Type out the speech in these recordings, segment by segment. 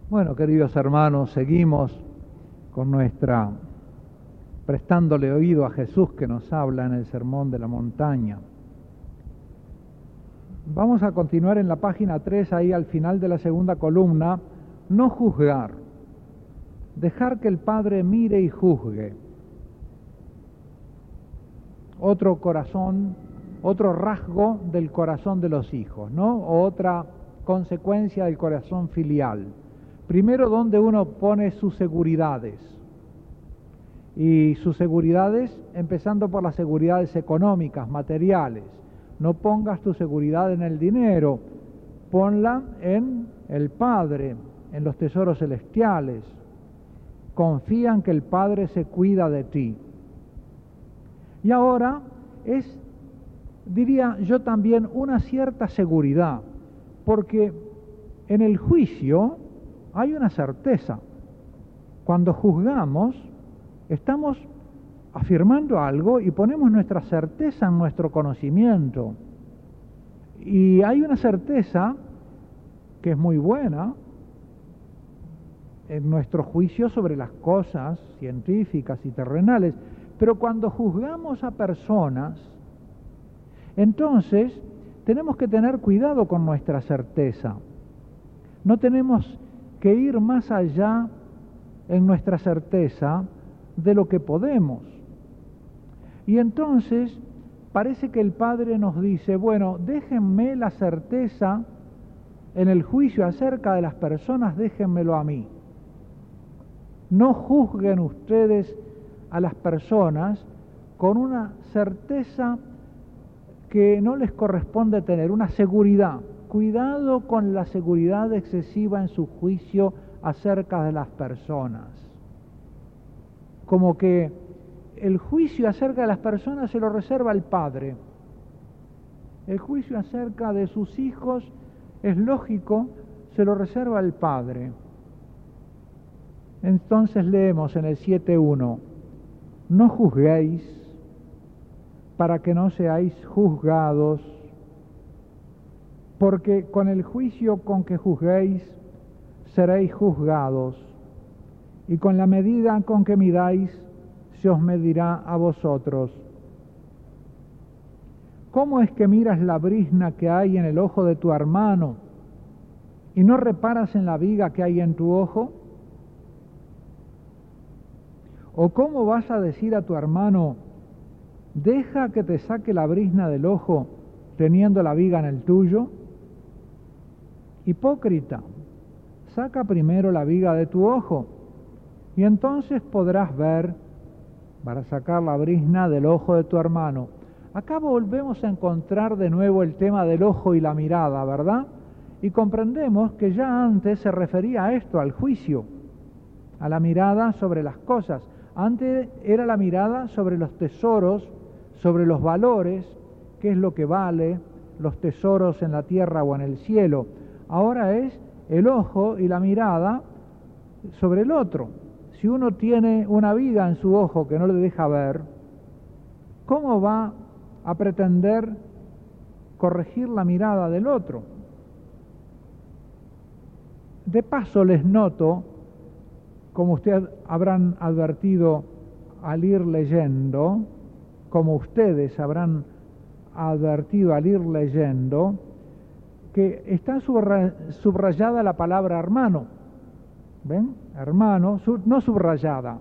Bueno, queridos hermanos, seguimos con prestándole oído a Jesús que nos habla en el Sermón de la Montaña. Vamos a continuar en la página 3, ahí al final de la segunda columna, no juzgar, dejar que el Padre mire y juzgue. Otro corazón, otro rasgo del corazón de los hijos, ¿no? O otra consecuencia del corazón filial. Primero, donde uno pone sus seguridades. Y sus seguridades, empezando por las seguridades económicas, materiales. No pongas tu seguridad en el dinero, ponla en el Padre, en los tesoros celestiales. Confía en que el Padre se cuida de ti. Y ahora diría yo también, una cierta seguridad, porque en el juicio hay una certeza. Cuando juzgamos, estamos afirmando algo y ponemos nuestra certeza en nuestro conocimiento. Y hay una certeza que es muy buena en nuestro juicio sobre las cosas científicas y terrenales, pero cuando juzgamos a personas, entonces tenemos que tener cuidado con nuestra certeza. No tenemos que ir más allá en nuestra certeza de lo que podemos. Y entonces parece que el Padre nos dice, bueno, déjenme la certeza en el juicio acerca de las personas, déjenmelo a mí. No juzguen ustedes a las personas con una certeza que no les corresponde tener, una seguridad. Cuidado con la seguridad excesiva en su juicio acerca de las personas. Como que el juicio acerca de las personas se lo reserva el Padre. El juicio acerca de sus hijos, es lógico, se lo reserva el Padre. Entonces leemos en el 7.1, no juzguéis para que no seáis juzgados, porque con el juicio con que juzguéis, seréis juzgados, y con la medida con que midáis, se os medirá a vosotros. ¿Cómo es que miras la brizna que hay en el ojo de tu hermano, y no reparas en la viga que hay en tu ojo? ¿O cómo vas a decir a tu hermano, deja que te saque la brizna del ojo, teniendo la viga en el tuyo? Hipócrita, saca primero la viga de tu ojo, y entonces podrás ver para sacar la brizna del ojo de tu hermano. Acá volvemos a encontrar de nuevo el tema del ojo y la mirada, ¿verdad? Y comprendemos que ya antes se refería a esto, al juicio, a la mirada sobre las cosas. Antes era la mirada sobre los tesoros, sobre los valores, qué es lo que vale, los tesoros en la tierra o en el cielo. Ahora es el ojo y la mirada sobre el otro. Si uno tiene una viga en su ojo que no le deja ver, ¿cómo va a pretender corregir la mirada del otro? De paso les noto, como ustedes habrán advertido al ir leyendo, que está subrayada la palabra hermano. ¿Ven? Hermano, no subrayada,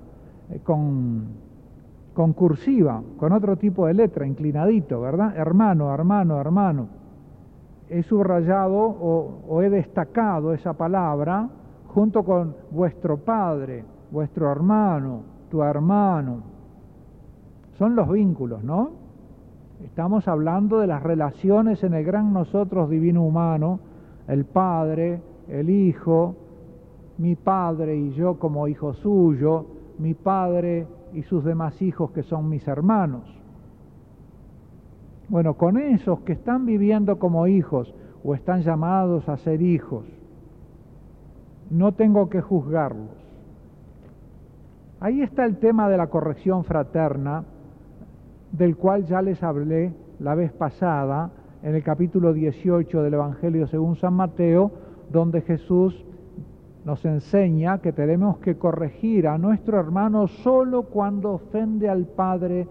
con cursiva, con otro tipo de letra, inclinadito, ¿verdad? Hermano, hermano, hermano. He subrayado o he destacado esa palabra junto con vuestro padre, vuestro hermano, tu hermano. Son los vínculos, ¿no? Estamos hablando de las relaciones en el gran nosotros divino humano, el Padre, el Hijo, mi Padre y yo como hijo suyo, mi Padre y sus demás hijos que son mis hermanos. Bueno, con esos que están viviendo como hijos o están llamados a ser hijos, no tengo que juzgarlos. Ahí está el tema de la corrección fraterna, del cual ya les hablé la vez pasada, en el capítulo 18 del Evangelio según San Mateo, donde Jesús nos enseña que tenemos que corregir a nuestro hermano solo cuando ofende al Padre,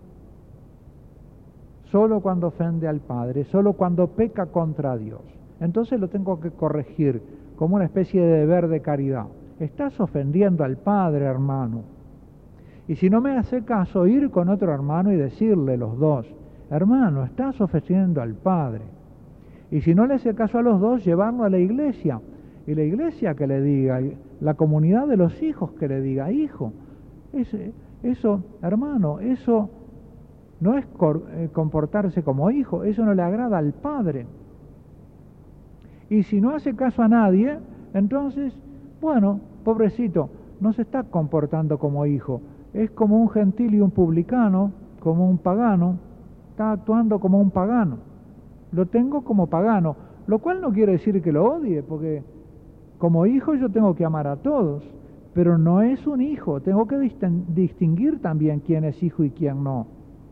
solo cuando peca contra Dios. Entonces lo tengo que corregir como una especie de deber de caridad. Estás ofendiendo al Padre, hermano. Y si no me hace caso, ir con otro hermano y decirle los dos, hermano, estás ofendiendo al Padre. Y si no le hace caso a los dos, llevarlo a la iglesia. Y la iglesia que le diga, la comunidad de los hijos que le diga, hijo, eso, hermano, eso no es comportarse como hijo, eso no le agrada al Padre. Y si no hace caso a nadie, entonces, bueno, pobrecito, no se está comportando como hijo, es como un gentil y un publicano, como un pagano, está actuando como un pagano. Lo tengo como pagano, lo cual no quiere decir que lo odie, porque como hijo yo tengo que amar a todos, pero no es un hijo, tengo que distinguir también quién es hijo y quién no.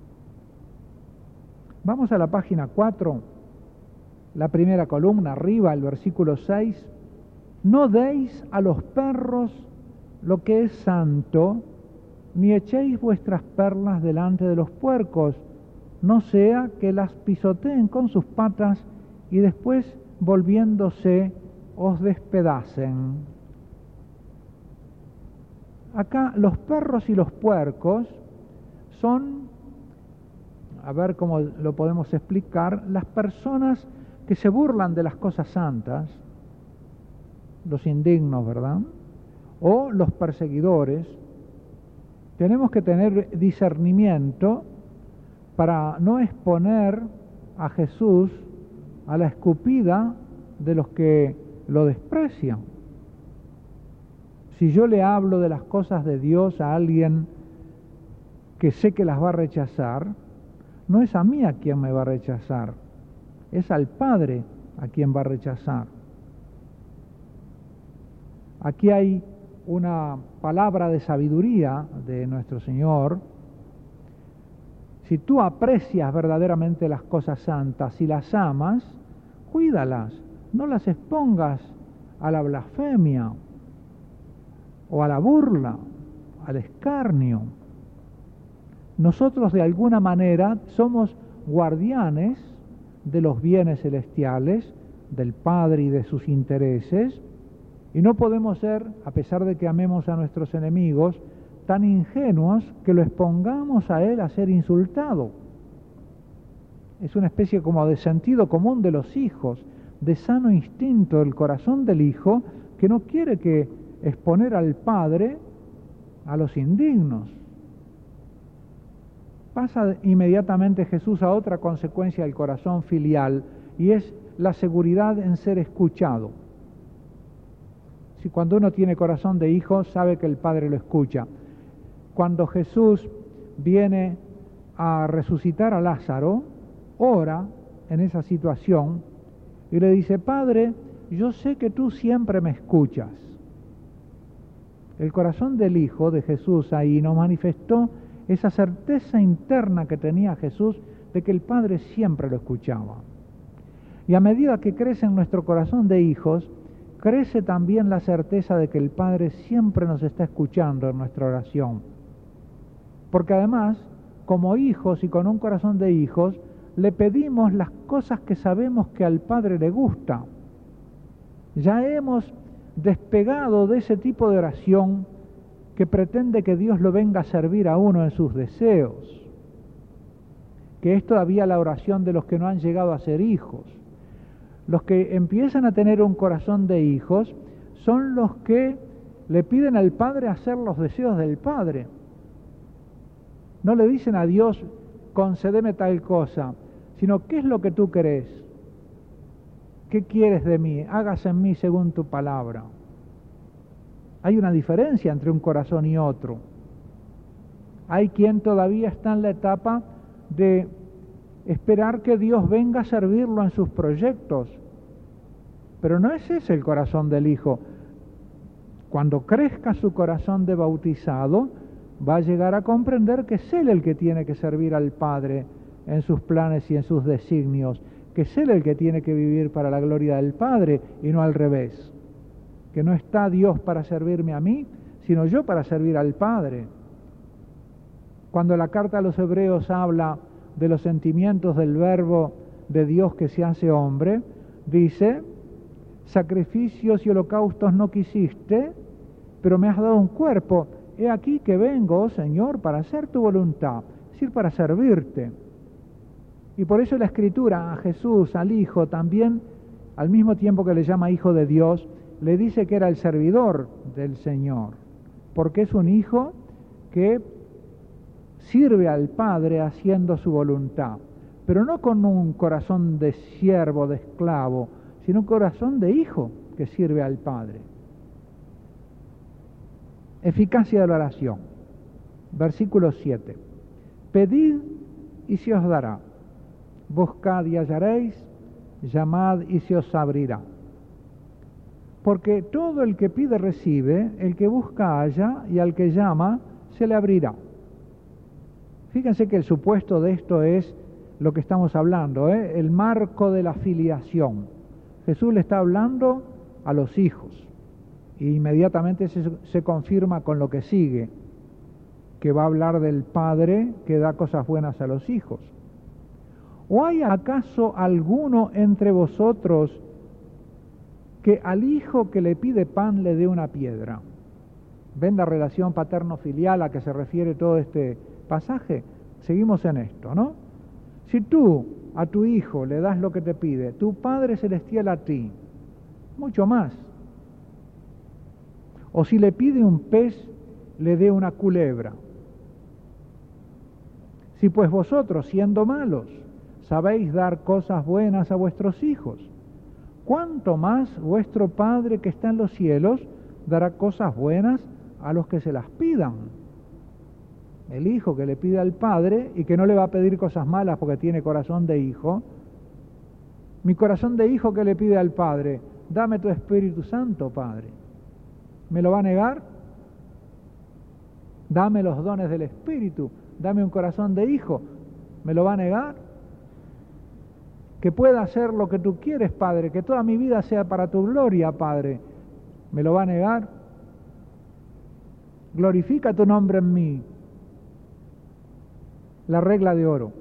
Vamos a la página 4. La primera columna, arriba, el versículo 6. No deis a los perros lo que es santo, ni echéis vuestras perlas delante de los puercos, no sea que las pisoteen con sus patas y después, volviéndose, os despedacen. Acá los perros y los puercos son, a ver cómo lo podemos explicar, las personas que se burlan de las cosas santas, los indignos, ¿verdad? O los perseguidores. Tenemos que tener discernimiento para no exponer a Jesús a la escupida de los que lo desprecian. Si yo le hablo de las cosas de Dios a alguien que sé que las va a rechazar, no es a mí a quien me va a rechazar, es al Padre a quien va a rechazar. Aquí hay una palabra de sabiduría de nuestro Señor. Si tú aprecias verdaderamente las cosas santas y las amas, cuídalas, no las expongas a la blasfemia o a la burla, al escarnio. Nosotros de alguna manera somos guardianes de los bienes celestiales, del Padre y de sus intereses, y no podemos ser, a pesar de que amemos a nuestros enemigos, tan ingenuos que lo expongamos a él a ser insultado. Es una especie como de sentido común de los hijos, de sano instinto del corazón del hijo, que no quiere que exponer al Padre a los indignos. Pasa inmediatamente Jesús a otra consecuencia del corazón filial, y es la seguridad en ser escuchado. Si cuando uno tiene corazón de hijo, sabe que el Padre lo escucha. Cuando Jesús viene a resucitar a Lázaro, ora en esa situación y le dice, Padre, yo sé que tú siempre me escuchas. El corazón del Hijo de Jesús ahí nos manifestó esa certeza interna que tenía Jesús de que el Padre siempre lo escuchaba. Y a medida que crece en nuestro corazón de hijos, crece también la certeza de que el Padre siempre nos está escuchando en nuestra oración. Porque además, como hijos y con un corazón de hijos, le pedimos las cosas que sabemos que al Padre le gusta. Ya hemos despegado de ese tipo de oración que pretende que Dios lo venga a servir a uno en sus deseos, que es todavía la oración de los que no han llegado a ser hijos. Los que empiezan a tener un corazón de hijos son los que le piden al Padre hacer los deseos del Padre. No le dicen a Dios, concédeme tal cosa, sino, ¿qué es lo que tú querés? ¿Qué quieres de mí? Hágase en mí según tu palabra. Hay una diferencia entre un corazón y otro. Hay quien todavía está en la etapa de esperar que Dios venga a servirlo en sus proyectos. Pero no es ese el corazón del Hijo. Cuando crezca su corazón de bautizado, va a llegar a comprender que es Él el que tiene que servir al Padre en sus planes y en sus designios, que es Él el que tiene que vivir para la gloria del Padre y no al revés. que no está Dios para servirme a mí, sino yo para servir al Padre. Cuando la carta a los Hebreos habla de los sentimientos del Verbo de Dios que se hace hombre, dice: sacrificios y holocaustos no quisiste, pero me has dado un cuerpo. He aquí que vengo, oh Señor, para hacer tu voluntad, es decir, para servirte. Y por eso la Escritura a Jesús, al Hijo, también, al mismo tiempo que le llama Hijo de Dios, le dice que era el servidor del Señor, porque es un Hijo que sirve al Padre haciendo su voluntad, pero no con un corazón de siervo, de esclavo, sino un corazón de hijo que sirve al Padre. Eficacia de la oración. Versículo 7. Pedid y se os dará. Buscad y hallaréis. Llamad y se os abrirá. Porque todo el que pide recibe, el que busca halla, y al que llama se le abrirá. Fíjense que el supuesto de esto es lo que estamos hablando, el marco de la filiación. Jesús le está hablando a los hijos, e inmediatamente se confirma con lo que sigue, que va a hablar del Padre que da cosas buenas a los hijos. ¿O hay acaso alguno entre vosotros que al hijo que le pide pan le dé una piedra? ¿Ven la relación paterno-filial a que se refiere todo este pasaje? Seguimos en esto, ¿no? Si tú a tu hijo le das lo que te pide, tu Padre Celestial a ti, mucho más. O si le pide un pez, le dé una culebra. Si pues vosotros, siendo malos, sabéis dar cosas buenas a vuestros hijos, ¿cuánto más vuestro Padre que está en los cielos dará cosas buenas a los que se las pidan? El hijo que le pide al Padre y que no le va a pedir cosas malas porque tiene corazón de hijo. Mi corazón de hijo que le pide al Padre: dame tu Espíritu Santo, Padre. ¿Me lo va a negar? Dame los dones del Espíritu, dame un corazón de hijo. ¿Me lo va a negar? Que pueda hacer lo que tú quieres, Padre, que toda mi vida sea para tu gloria, Padre. ¿Me lo va a negar? Glorifica tu nombre en mí. La regla de oro: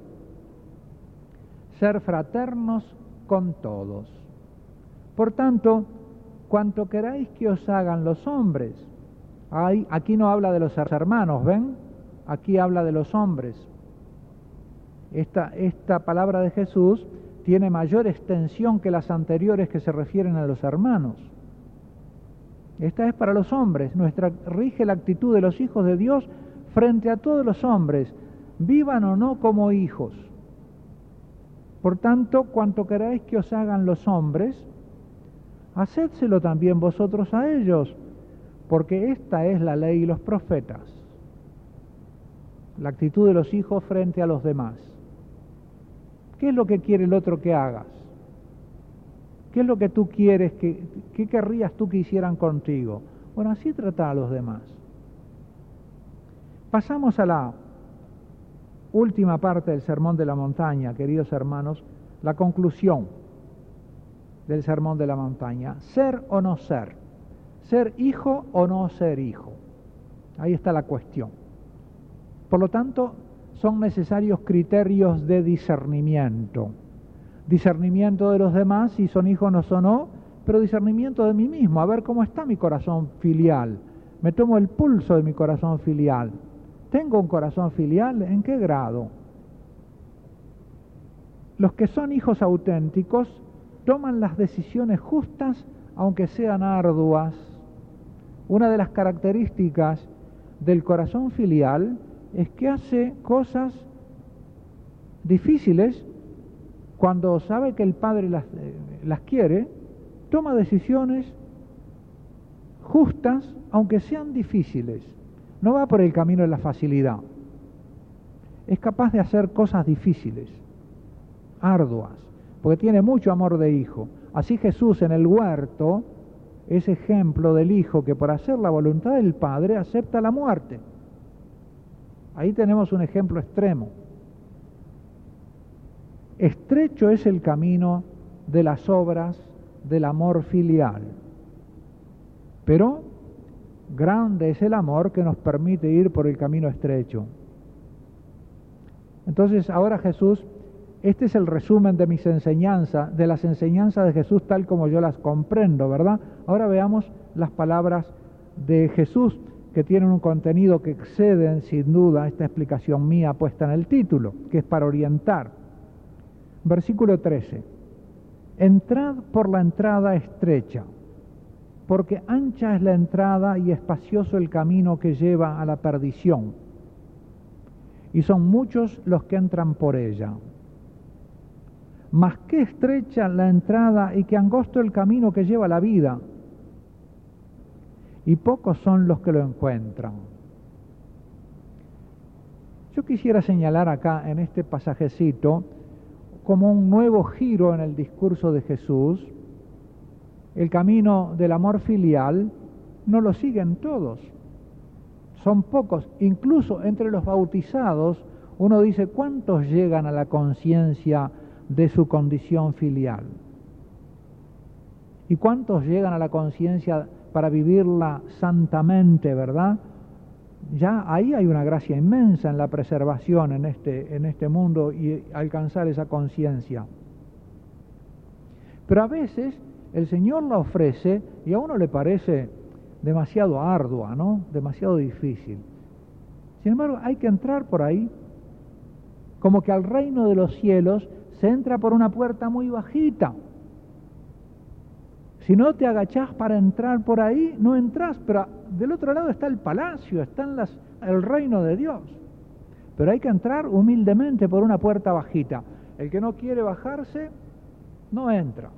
ser fraternos con todos. Por tanto, cuanto queráis que os hagan los hombres. Aquí no habla de los hermanos, ¿ven? Aquí habla de los hombres. Esta palabra de Jesús tiene mayor extensión que las anteriores que se refieren a los hermanos. Esta es para los hombres. Rige la actitud de los hijos de Dios frente a todos los hombres, vivan o no como hijos. Por tanto, cuanto queráis que os hagan los hombres, hacedselo también vosotros a ellos, porque esta es la ley y los profetas. La actitud de los hijos frente a los demás. ¿Qué es lo que quiere el otro que hagas? ¿Qué es lo que tú quieres, qué querrías tú que hicieran contigo? Bueno, así trata a los demás. Pasamos a la última parte del Sermón de la Montaña, queridos hermanos, la conclusión del Sermón de la Montaña. Ser o no ser. Ser hijo o no ser hijo. Ahí está la cuestión. Por lo tanto, son necesarios criterios de discernimiento. Discernimiento de los demás, si son hijos o no, pero discernimiento de mí mismo, a ver cómo está mi corazón filial. Me tomo el pulso de mi corazón filial. ¿Tengo un corazón filial? ¿En qué grado? Los que son hijos auténticos toman las decisiones justas, aunque sean arduas. Una de las características del corazón filial es que hace cosas difíciles cuando sabe que el Padre las quiere, toma decisiones justas, aunque sean difíciles. No va por el camino de la facilidad. Es capaz de hacer cosas difíciles, arduas, porque tiene mucho amor de hijo. Así Jesús en el huerto es ejemplo del hijo que por hacer la voluntad del Padre acepta la muerte. Ahí tenemos un ejemplo extremo. Estrecho es el camino de las obras del amor filial. Pero grande es el amor que nos permite ir por el camino estrecho. Entonces ahora Jesús, este es el resumen de mis enseñanzas, de las enseñanzas de Jesús tal como yo las comprendo, ¿verdad? Ahora veamos las palabras de Jesús que tienen un contenido que exceden sin duda esta explicación mía puesta en el título, que es para orientar. Versículo 13. Entrad por la entrada estrecha, porque ancha es la entrada y espacioso el camino que lleva a la perdición, y son muchos los que entran por ella. Mas qué estrecha la entrada y qué angosto el camino que lleva a la vida, y pocos son los que lo encuentran. Yo quisiera señalar acá en este pasajecito como un nuevo giro en el discurso de Jesús. El camino del amor filial no lo siguen todos, son pocos. Incluso entre los bautizados uno dice, ¿cuántos llegan a la conciencia de su condición filial? ¿Y cuántos llegan a la conciencia para vivirla santamente, verdad? Ya ahí hay una gracia inmensa en la preservación en este mundo y alcanzar esa conciencia. Pero a veces el Señor la ofrece y a uno le parece demasiado ardua, ¿no? Demasiado difícil. Sin embargo, hay que entrar por ahí, como que al reino de los cielos se entra por una puerta muy bajita. Si no te agachás para entrar por ahí, no entras, pero del otro lado está el palacio, está el reino de Dios. Pero hay que entrar humildemente por una puerta bajita. El que no quiere bajarse, no entra.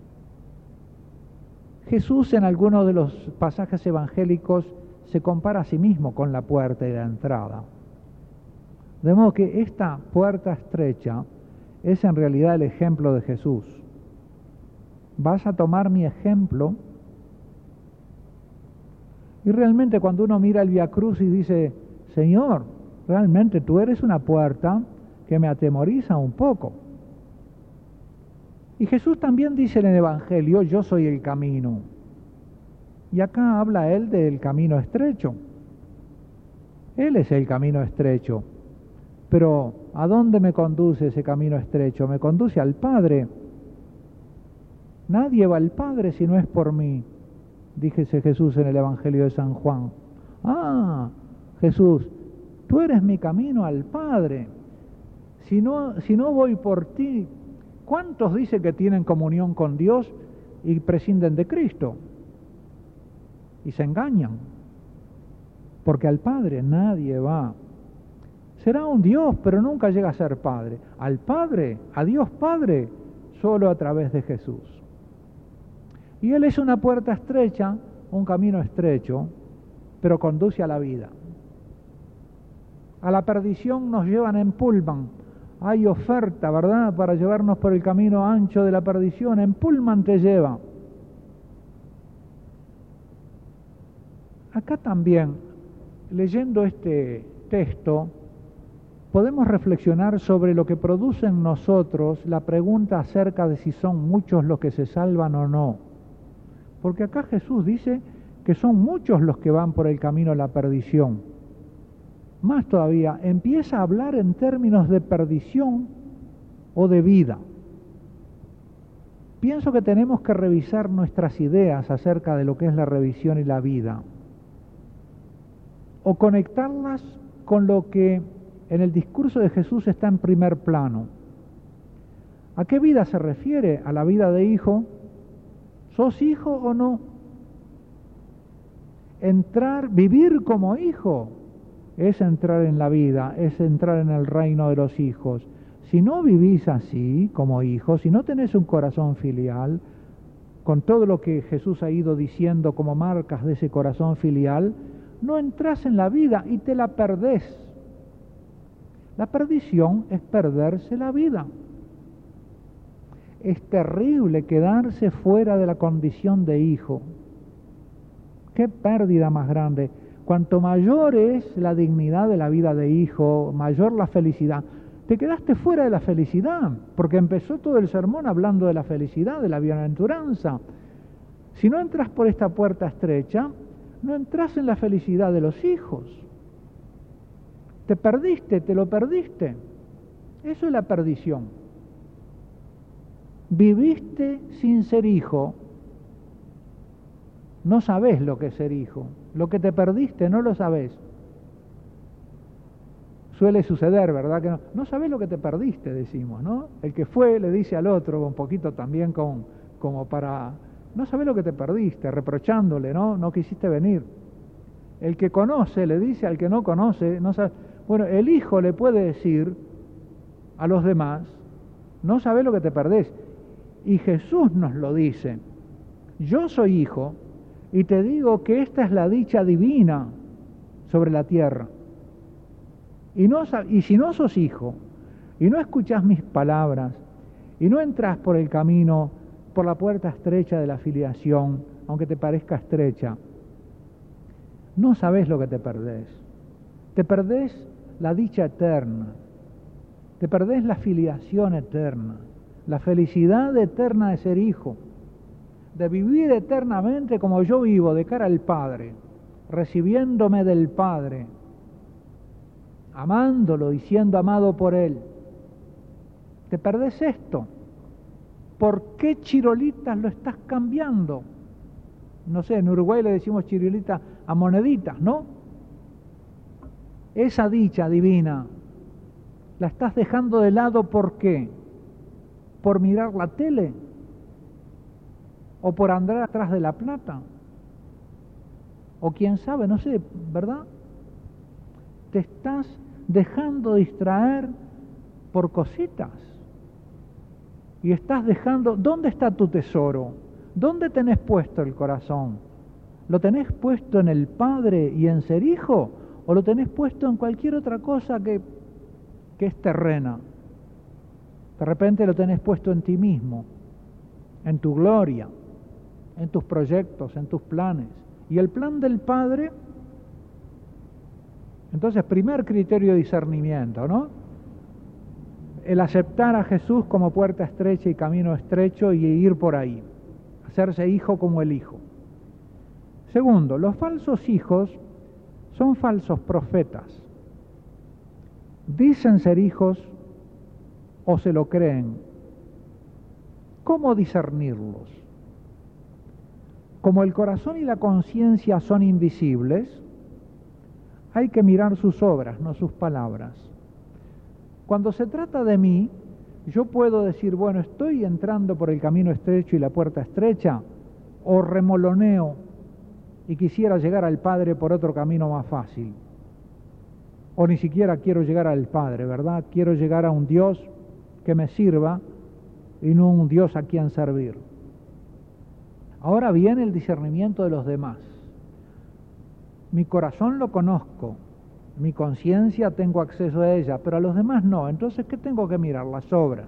Jesús en algunos de los pasajes evangélicos se compara a sí mismo con la puerta y la entrada. De modo que esta puerta estrecha es en realidad el ejemplo de Jesús. Vas a tomar mi ejemplo. Y realmente cuando uno mira el Vía Crucis dice, Señor, realmente tú eres una puerta que me atemoriza un poco. Y Jesús también dice en el Evangelio, yo soy el camino. Y acá habla él del camino estrecho. Él es el camino estrecho. Pero ¿a dónde me conduce ese camino estrecho? Me conduce al Padre. Nadie va al Padre si no es por mí, díjese Jesús en el Evangelio de San Juan. Ah, Jesús, tú eres mi camino al Padre. Si no voy por ti, ¿cuántos dicen que tienen comunión con Dios y prescinden de Cristo? Y se engañan, porque al Padre nadie va. Será un Dios, pero nunca llega a ser Padre. Al Padre, a Dios Padre, solo a través de Jesús. Y Él es una puerta estrecha, un camino estrecho, pero conduce a la vida. A la perdición nos llevan en pullman. Hay oferta, ¿verdad?, para llevarnos por el camino ancho de la perdición. En pullman te lleva. Acá también, leyendo este texto, podemos reflexionar sobre lo que produce en nosotros la pregunta acerca de si son muchos los que se salvan o no. Porque acá Jesús dice que son muchos los que van por el camino a la perdición. Más todavía, empieza a hablar en términos de perdición o de vida. Pienso que tenemos que revisar nuestras ideas acerca de lo que es la revisión y la vida, o conectarlas con lo que en el discurso de Jesús está en primer plano. ¿A qué vida se refiere? ¿A la vida de hijo? ¿Sos hijo o no? Vivir como hijo, es entrar en la vida, es entrar en el reino de los hijos. Si no vivís así, como hijo, si no tenés un corazón filial, con todo lo que Jesús ha ido diciendo como marcas de ese corazón filial, no entrás en la vida y te la perdés. La perdición es perderse la vida. Es terrible quedarse fuera de la condición de hijo. Qué pérdida más grande. Cuanto mayor es la dignidad de la vida de hijo, mayor la felicidad. Te quedaste fuera de la felicidad, porque empezó todo el sermón hablando de la felicidad, de la bienaventuranza. Si no entras por esta puerta estrecha, no entras en la felicidad de los hijos. Te perdiste, te lo perdiste. Eso es la perdición. Viviste sin ser hijo. No sabés lo que es ser hijo. Lo que te perdiste no lo sabés. Suele suceder, ¿verdad? Que no sabés lo que te perdiste, decimos, ¿no? El que fue le dice al otro, un poquito también como para... No sabés lo que te perdiste, reprochándole, ¿no? No quisiste venir. El que conoce le dice al que no conoce, no sabe... Bueno, el hijo le puede decir a los demás, no sabés lo que te perdés. Y Jesús nos lo dice. Yo soy hijo y te digo que esta es la dicha divina sobre la tierra. Y si no sos hijo, y no escuchás mis palabras, y no entras por el camino, por la puerta estrecha de la filiación, aunque te parezca estrecha, no sabés lo que te perdés. Te perdés la dicha eterna, te perdés la filiación eterna, la felicidad eterna de ser hijo, de vivir eternamente como yo vivo, de cara al Padre, recibiéndome del Padre, amándolo y siendo amado por Él. Te perdés esto. ¿Por qué chirolitas lo estás cambiando? No sé, en Uruguay le decimos chirolitas a moneditas, ¿no? Esa dicha divina la estás dejando de lado, ¿por qué? ¿Por mirar la tele? ¿O por andar atrás de la plata? O quién sabe, no sé, ¿verdad? Te estás dejando distraer por cositas. Y estás dejando... ¿Dónde está tu tesoro? ¿Dónde tenés puesto el corazón? ¿Lo tenés puesto en el Padre y en ser hijo? ¿O lo tenés puesto en cualquier otra cosa que es terrena? De repente lo tenés puesto en ti mismo, en tu gloria, en tus proyectos, en tus planes. Y el plan del Padre... Entonces, primer criterio de discernimiento, ¿no? El aceptar a Jesús como puerta estrecha y camino estrecho y ir por ahí. Hacerse hijo como el Hijo. Segundo, los falsos hijos son falsos profetas. Dicen ser hijos o se lo creen. ¿Cómo discernirlos? Como el corazón y la conciencia son invisibles, hay que mirar sus obras, no sus palabras. Cuando se trata de mí, yo puedo decir, bueno, estoy entrando por el camino estrecho y la puerta estrecha, o remoloneo y quisiera llegar al Padre por otro camino más fácil. O ni siquiera quiero llegar al Padre, ¿verdad? Quiero llegar a un Dios que me sirva y no un Dios a quien servir. Ahora viene el discernimiento de los demás. Mi corazón lo conozco, mi conciencia tengo acceso a ella, pero a los demás no. Entonces, ¿qué tengo que mirar? Las obras.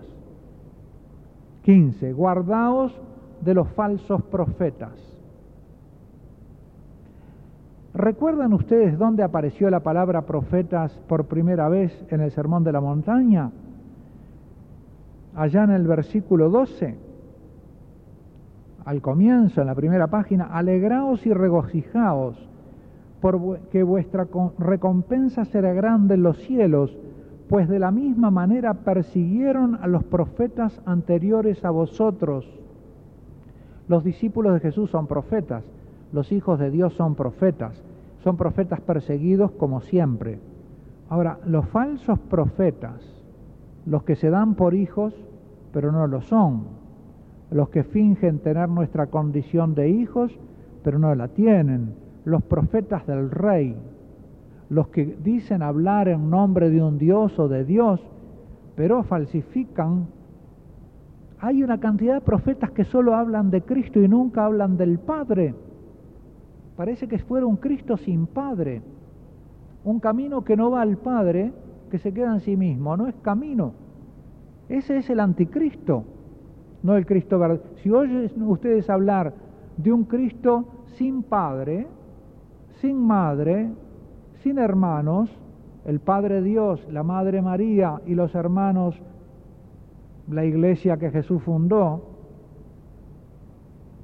15. Guardaos de los falsos profetas. ¿Recuerdan ustedes dónde apareció la palabra profetas por primera vez en el Sermón de la Montaña? Allá en el versículo 12, al comienzo, en la primera página, alegraos y regocijaos, porque vuestra recompensa será grande en los cielos, pues de la misma manera persiguieron a los profetas anteriores a vosotros. Los discípulos de Jesús son profetas, los hijos de Dios son profetas perseguidos como siempre. Ahora, los falsos profetas, los que se dan por hijos, pero no lo son, los que fingen tener nuestra condición de hijos, pero no la tienen, los profetas del Rey, los que dicen hablar en nombre de un Dios o de Dios, pero falsifican. Hay una cantidad de profetas que solo hablan de Cristo y nunca hablan del Padre. Parece que fuera un Cristo sin Padre, un camino que no va al Padre, que se queda en sí mismo, no es camino. Ese es el anticristo, no el Cristo verdadero. Si oyen ustedes hablar de un Cristo sin Padre, sin madre, sin hermanos, el Padre Dios, la Madre María y los hermanos, la iglesia que Jesús fundó,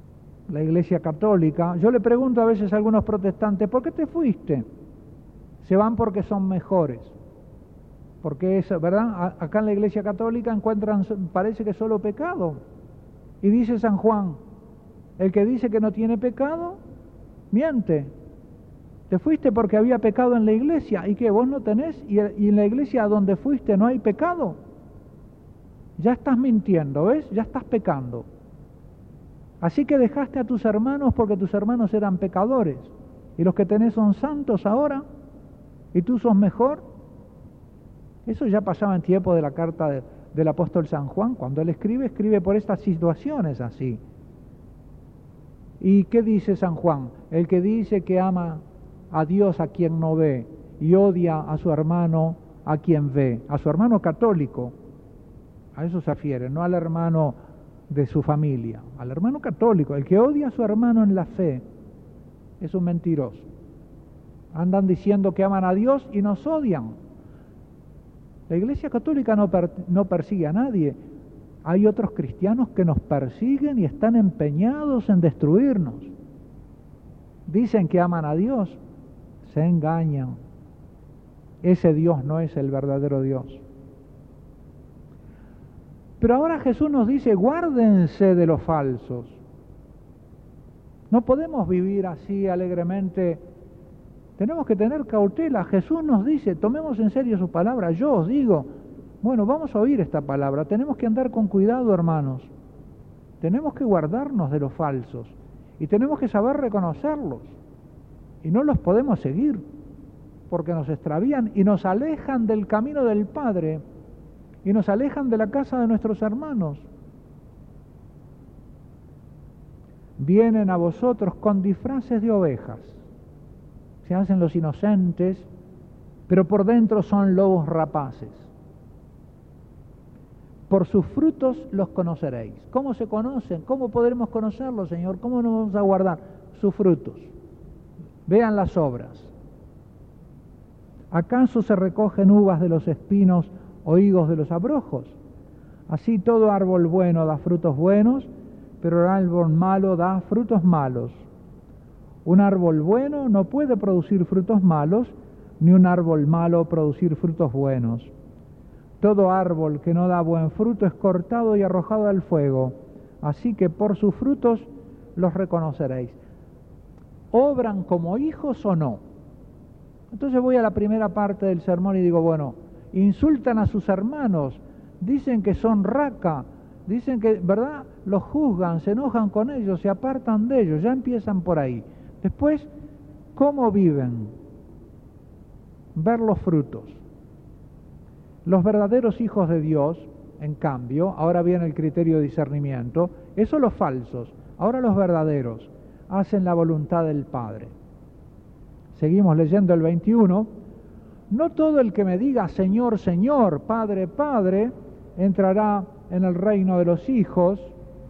la Iglesia Católica. Yo le pregunto a veces a algunos protestantes, ¿por qué te fuiste? Se van porque son mejores. Porque es, ¿verdad? Acá en la Iglesia Católica encuentran, parece que solo pecado. Y dice San Juan, el que dice que no tiene pecado, miente. Te fuiste porque había pecado en la iglesia. ¿Y qué? ¿Vos no tenés? ¿Y en la iglesia a donde fuiste no hay pecado? Ya estás mintiendo, ¿ves? Ya estás pecando. Así que dejaste a tus hermanos porque tus hermanos eran pecadores. Y los que tenés son santos ahora. ¿Y tú sos mejor? Eso ya pasaba en tiempo de la carta del apóstol San Juan. Cuando él escribe por estas situaciones así. ¿Y qué dice San Juan? El que dice que ama a Dios a quien no ve y odia a su hermano a quien ve, a su hermano católico, a eso se refiere, no al hermano de su familia, al hermano católico. El que odia a su hermano en la fe es un mentiroso. Andan diciendo que aman a Dios y nos odian. La Iglesia Católica no persigue a nadie. Hay otros cristianos que nos persiguen y están empeñados en destruirnos. Dicen que aman a Dios, se engañan. Ese Dios no es el verdadero Dios. Pero ahora Jesús nos dice, guárdense de los falsos. No podemos vivir así alegremente. Tenemos que tener cautela. Jesús nos dice, tomemos en serio su palabra. Yo os digo, bueno, vamos a oír esta palabra. Tenemos que andar con cuidado, hermanos. Tenemos que guardarnos de los falsos. Y tenemos que saber reconocerlos. Y no los podemos seguir, porque nos extravían y nos alejan del camino del Padre. Y nos alejan de la casa de nuestros hermanos. Vienen a vosotros con disfraces de ovejas. Se hacen los inocentes, pero por dentro son lobos rapaces. Por sus frutos los conoceréis. ¿Cómo se conocen? ¿Cómo podremos conocerlos, Señor? ¿Cómo nos vamos a guardar? Sus frutos. Vean las obras. ¿Acaso se recogen uvas de los espinos o higos de los abrojos? Así todo árbol bueno da frutos buenos, pero el árbol malo da frutos malos. Un árbol bueno no puede producir frutos malos, ni un árbol malo producir frutos buenos. Todo árbol que no da buen fruto es cortado y arrojado al fuego. Así que por sus frutos los reconoceréis. ¿Obran como hijos o no? Entonces voy a la primera parte del sermón y digo, bueno, insultan a sus hermanos, dicen que son raca, dicen que, ¿verdad?, los juzgan, se enojan con ellos, se apartan de ellos, ya empiezan por ahí. Después, ¿cómo viven? Ver los frutos. Los verdaderos hijos de Dios, en cambio, ahora viene el criterio de discernimiento, esos los falsos, ahora los verdaderos, hacen la voluntad del Padre. Seguimos leyendo el 21. No todo el que me diga Señor, Señor, Padre, Padre, entrará en el reino de los hijos,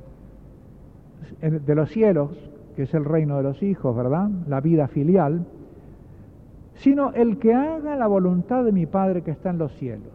de los cielos, que es el reino de los hijos, ¿verdad? La vida filial, sino el que haga la voluntad de mi Padre que está en los cielos.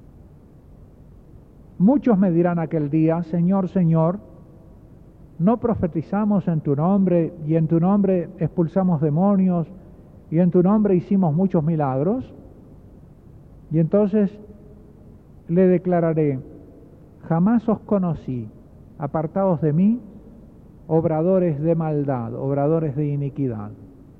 Muchos me dirán aquel día, Señor, Señor, ¿no profetizamos en tu nombre y en tu nombre expulsamos demonios y en tu nombre hicimos muchos milagros? Y entonces le declararé, jamás os conocí, apartados de mí, obradores de maldad, obradores de iniquidad.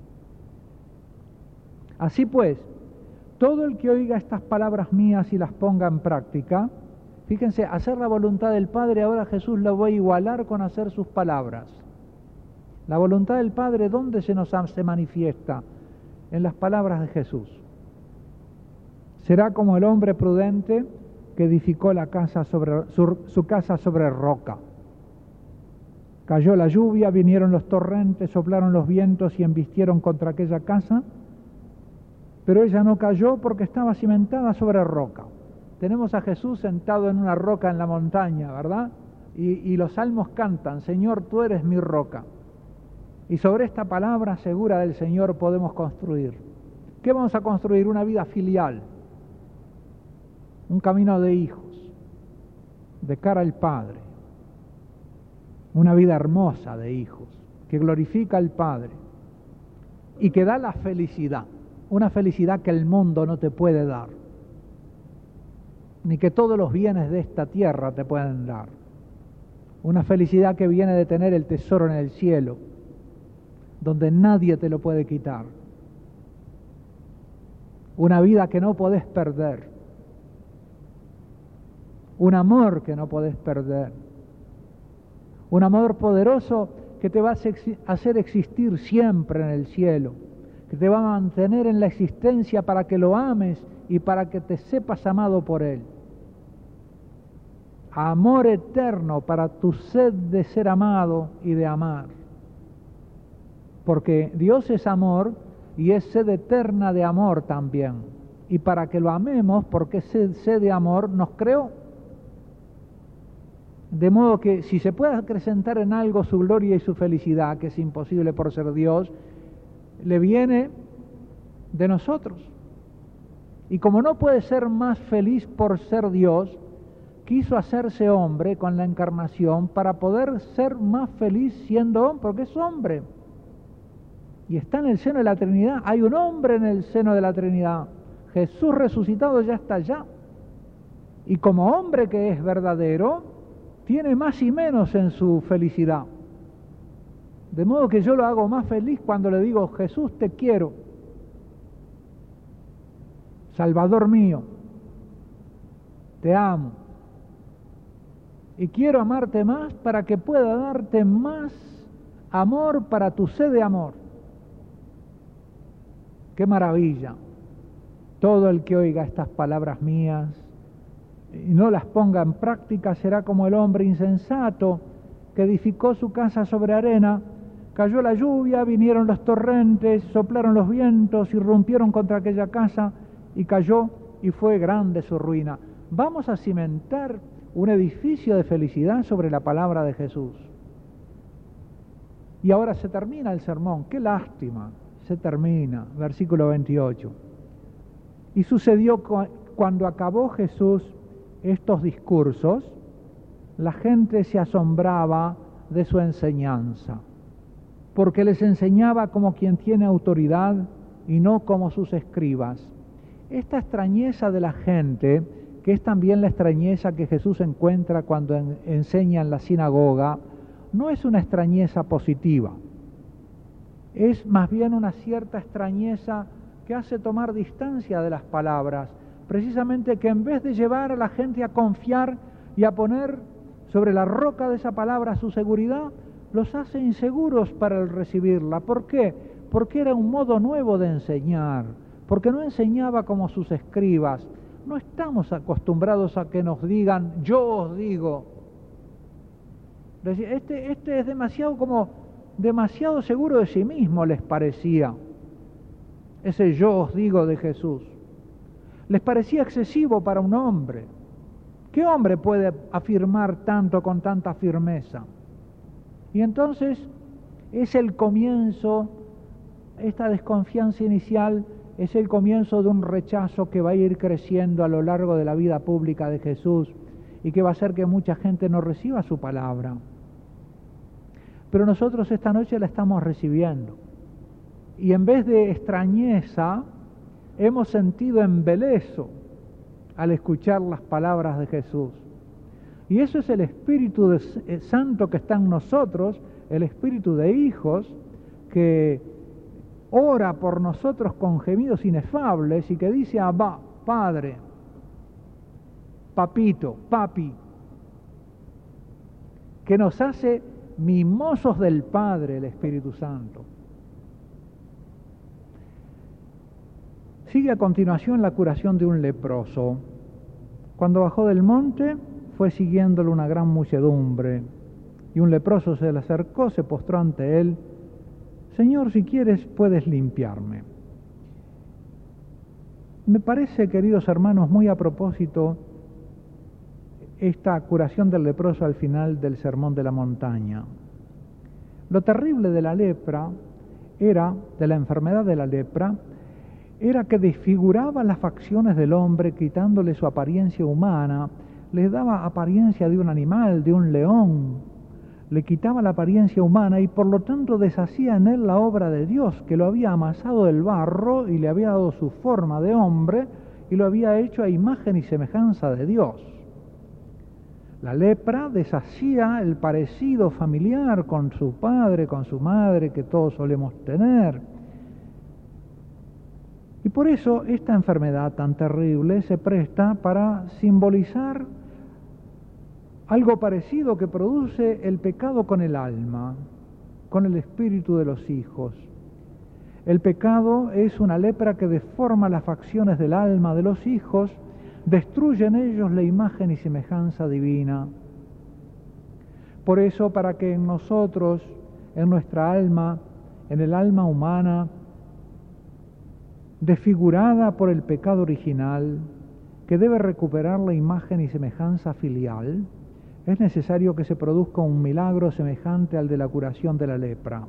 Así pues, todo el que oiga estas palabras mías y las ponga en práctica, fíjense, hacer la voluntad del Padre, ahora Jesús lo va a igualar con hacer sus palabras. La voluntad del Padre, ¿dónde se manifiesta? En las palabras de Jesús. Será como el hombre prudente que edificó la casa su casa sobre roca. Cayó la lluvia, vinieron los torrentes, soplaron los vientos y embistieron contra aquella casa, pero ella no cayó porque estaba cimentada sobre roca. Tenemos a Jesús sentado en una roca en la montaña, ¿verdad? Y los salmos cantan, Señor, tú eres mi roca. Y sobre esta palabra segura del Señor podemos construir. ¿Qué vamos a construir? Una vida filial, un camino de hijos, de cara al Padre, una vida hermosa de hijos. que glorifica al Padre y que da la felicidad, una felicidad que el mundo no te puede dar, ni que todos los bienes de esta tierra te pueden dar. Una felicidad que viene de tener el tesoro en el cielo, donde nadie te lo puede quitar. Una vida que no podés perder. Un amor que no podés perder. Un amor poderoso que te va a hacer existir siempre en el cielo, que te va a mantener en la existencia para que lo ames y para que te sepas amado por Él. Amor eterno para tu sed de ser amado y de amar. Porque Dios es amor y es sed eterna de amor también. Y para que lo amemos, porque sed de amor nos creó. De modo que si se puede acrecentar en algo su gloria y su felicidad, que es imposible por ser Dios, le viene de nosotros. Y como no puede ser más feliz por ser Dios, quiso hacerse hombre con la encarnación para poder ser más feliz siendo hombre, porque es hombre. Y está en el seno de la Trinidad. Hay un hombre en el seno de la Trinidad. Jesús resucitado ya está allá. Y como hombre que es verdadero, tiene más y menos en su felicidad. De modo que yo lo hago más feliz cuando le digo, Jesús, te quiero. Salvador mío, te amo. Y quiero amarte más para que pueda darte más amor para tu sed de amor. ¡Qué maravilla! Todo el que oiga estas palabras mías y no las ponga en práctica será como el hombre insensato que edificó su casa sobre arena. Cayó la lluvia, vinieron los torrentes, soplaron los vientos, irrumpieron contra aquella casa y cayó y fue grande su ruina. Vamos a cimentar un edificio de felicidad sobre la palabra de Jesús. Y ahora se termina el sermón, qué lástima, se termina, versículo 28. Y sucedió cuando acabó Jesús estos discursos, la gente se asombraba de su enseñanza, porque les enseñaba como quien tiene autoridad y no como sus escribas. Esta extrañeza de la gente, que es también la extrañeza que Jesús encuentra cuando enseña en la sinagoga, no es una extrañeza positiva, es más bien una cierta extrañeza que hace tomar distancia de las palabras, precisamente que en vez de llevar a la gente a confiar y a poner sobre la roca de esa palabra su seguridad, los hace inseguros para el recibirla. ¿Por qué? Porque era un modo nuevo de enseñar, porque no enseñaba como sus escribas. No estamos acostumbrados a que nos digan, yo os digo. Este es demasiado seguro de sí mismo, les parecía. Ese yo os digo de Jesús. Les parecía excesivo para un hombre. ¿Qué hombre puede afirmar tanto con tanta firmeza? Y entonces es el comienzo, esta desconfianza inicial es el comienzo de un rechazo que va a ir creciendo a lo largo de la vida pública de Jesús y que va a hacer que mucha gente no reciba su palabra. Pero nosotros esta noche la estamos recibiendo. Y en vez de extrañeza, hemos sentido embeleso al escuchar las palabras de Jesús. Y eso es el Espíritu Santo que está en nosotros, el Espíritu de hijos, que ora por nosotros con gemidos inefables y que dice, Abba, Padre, Papito, Papi, que nos hace mimosos del Padre, el Espíritu Santo. Sigue a continuación la curación de un leproso. Cuando bajó del monte, fue siguiéndolo una gran muchedumbre, y un leproso se le acercó, se postró ante él. Señor, si quieres, puedes limpiarme. Me parece, queridos hermanos, muy a propósito esta curación del leproso al final del Sermón de la Montaña. Lo terrible de la lepra de la enfermedad de la lepra, era que desfiguraba las facciones del hombre, quitándole su apariencia humana, le daba apariencia de un animal, de un león, le quitaba la apariencia humana y por lo tanto deshacía en él la obra de Dios, que lo había amasado del barro y le había dado su forma de hombre y lo había hecho a imagen y semejanza de Dios. La lepra deshacía el parecido familiar con su padre, con su madre, que todos solemos tener. Y por eso esta enfermedad tan terrible se presta para simbolizar algo parecido que produce el pecado con el alma, con el espíritu de los hijos. El pecado es una lepra que deforma las facciones del alma de los hijos, destruye en ellos la imagen y semejanza divina. Por eso, para que en nosotros, en nuestra alma, en el alma humana, desfigurada por el pecado original, que debe recuperar la imagen y semejanza filial, es necesario que se produzca un milagro semejante al de la curación de la lepra.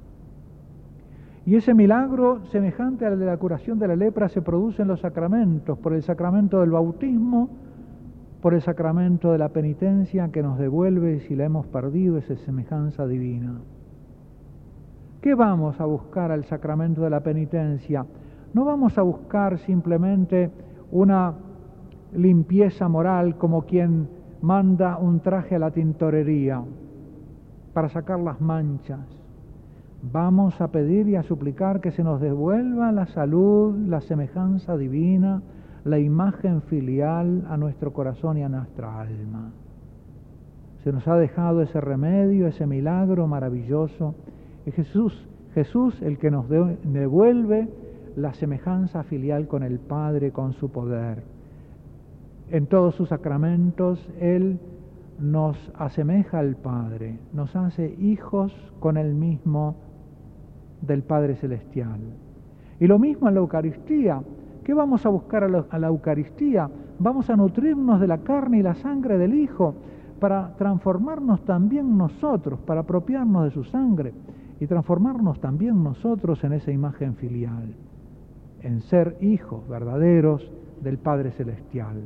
Y ese milagro semejante al de la curación de la lepra se produce en los sacramentos, por el sacramento del bautismo, por el sacramento de la penitencia que nos devuelve, si la hemos perdido, esa semejanza divina. ¿Qué vamos a buscar al sacramento de la penitencia? No vamos a buscar simplemente una limpieza moral como quien manda un traje a la tintorería para sacar las manchas. Vamos a pedir y a suplicar que se nos devuelva la salud, la semejanza divina, la imagen filial a nuestro corazón y a nuestra alma. Se nos ha dejado ese remedio, ese milagro maravilloso. Es Jesús el que nos devuelve la semejanza filial con el Padre, con su poder. En todos sus sacramentos Él nos asemeja al Padre, nos hace hijos con Él mismo del Padre Celestial. Y lo mismo en la Eucaristía. ¿Qué vamos a buscar a la Eucaristía? Vamos a nutrirnos de la carne y la sangre del Hijo para transformarnos también nosotros, para apropiarnos de su sangre y transformarnos también nosotros en esa imagen filial, en ser hijos verdaderos del Padre Celestial.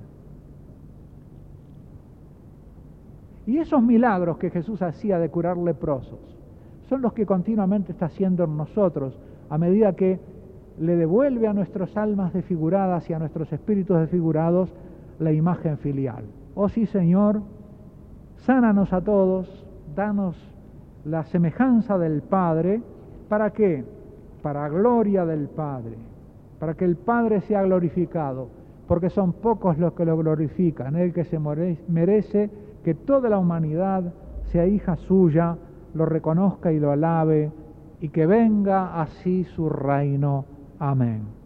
Y esos milagros que Jesús hacía de curar leprosos son los que continuamente está haciendo en nosotros a medida que le devuelve a nuestras almas desfiguradas y a nuestros espíritus desfigurados la imagen filial. Oh sí, Señor, sánanos a todos, danos la semejanza del Padre. ¿Para qué? Para gloria del Padre, para que el Padre sea glorificado, porque son pocos los que lo glorifican, Él que se merece que toda la humanidad sea hija suya, lo reconozca y lo alabe, y que venga así su reino. Amén.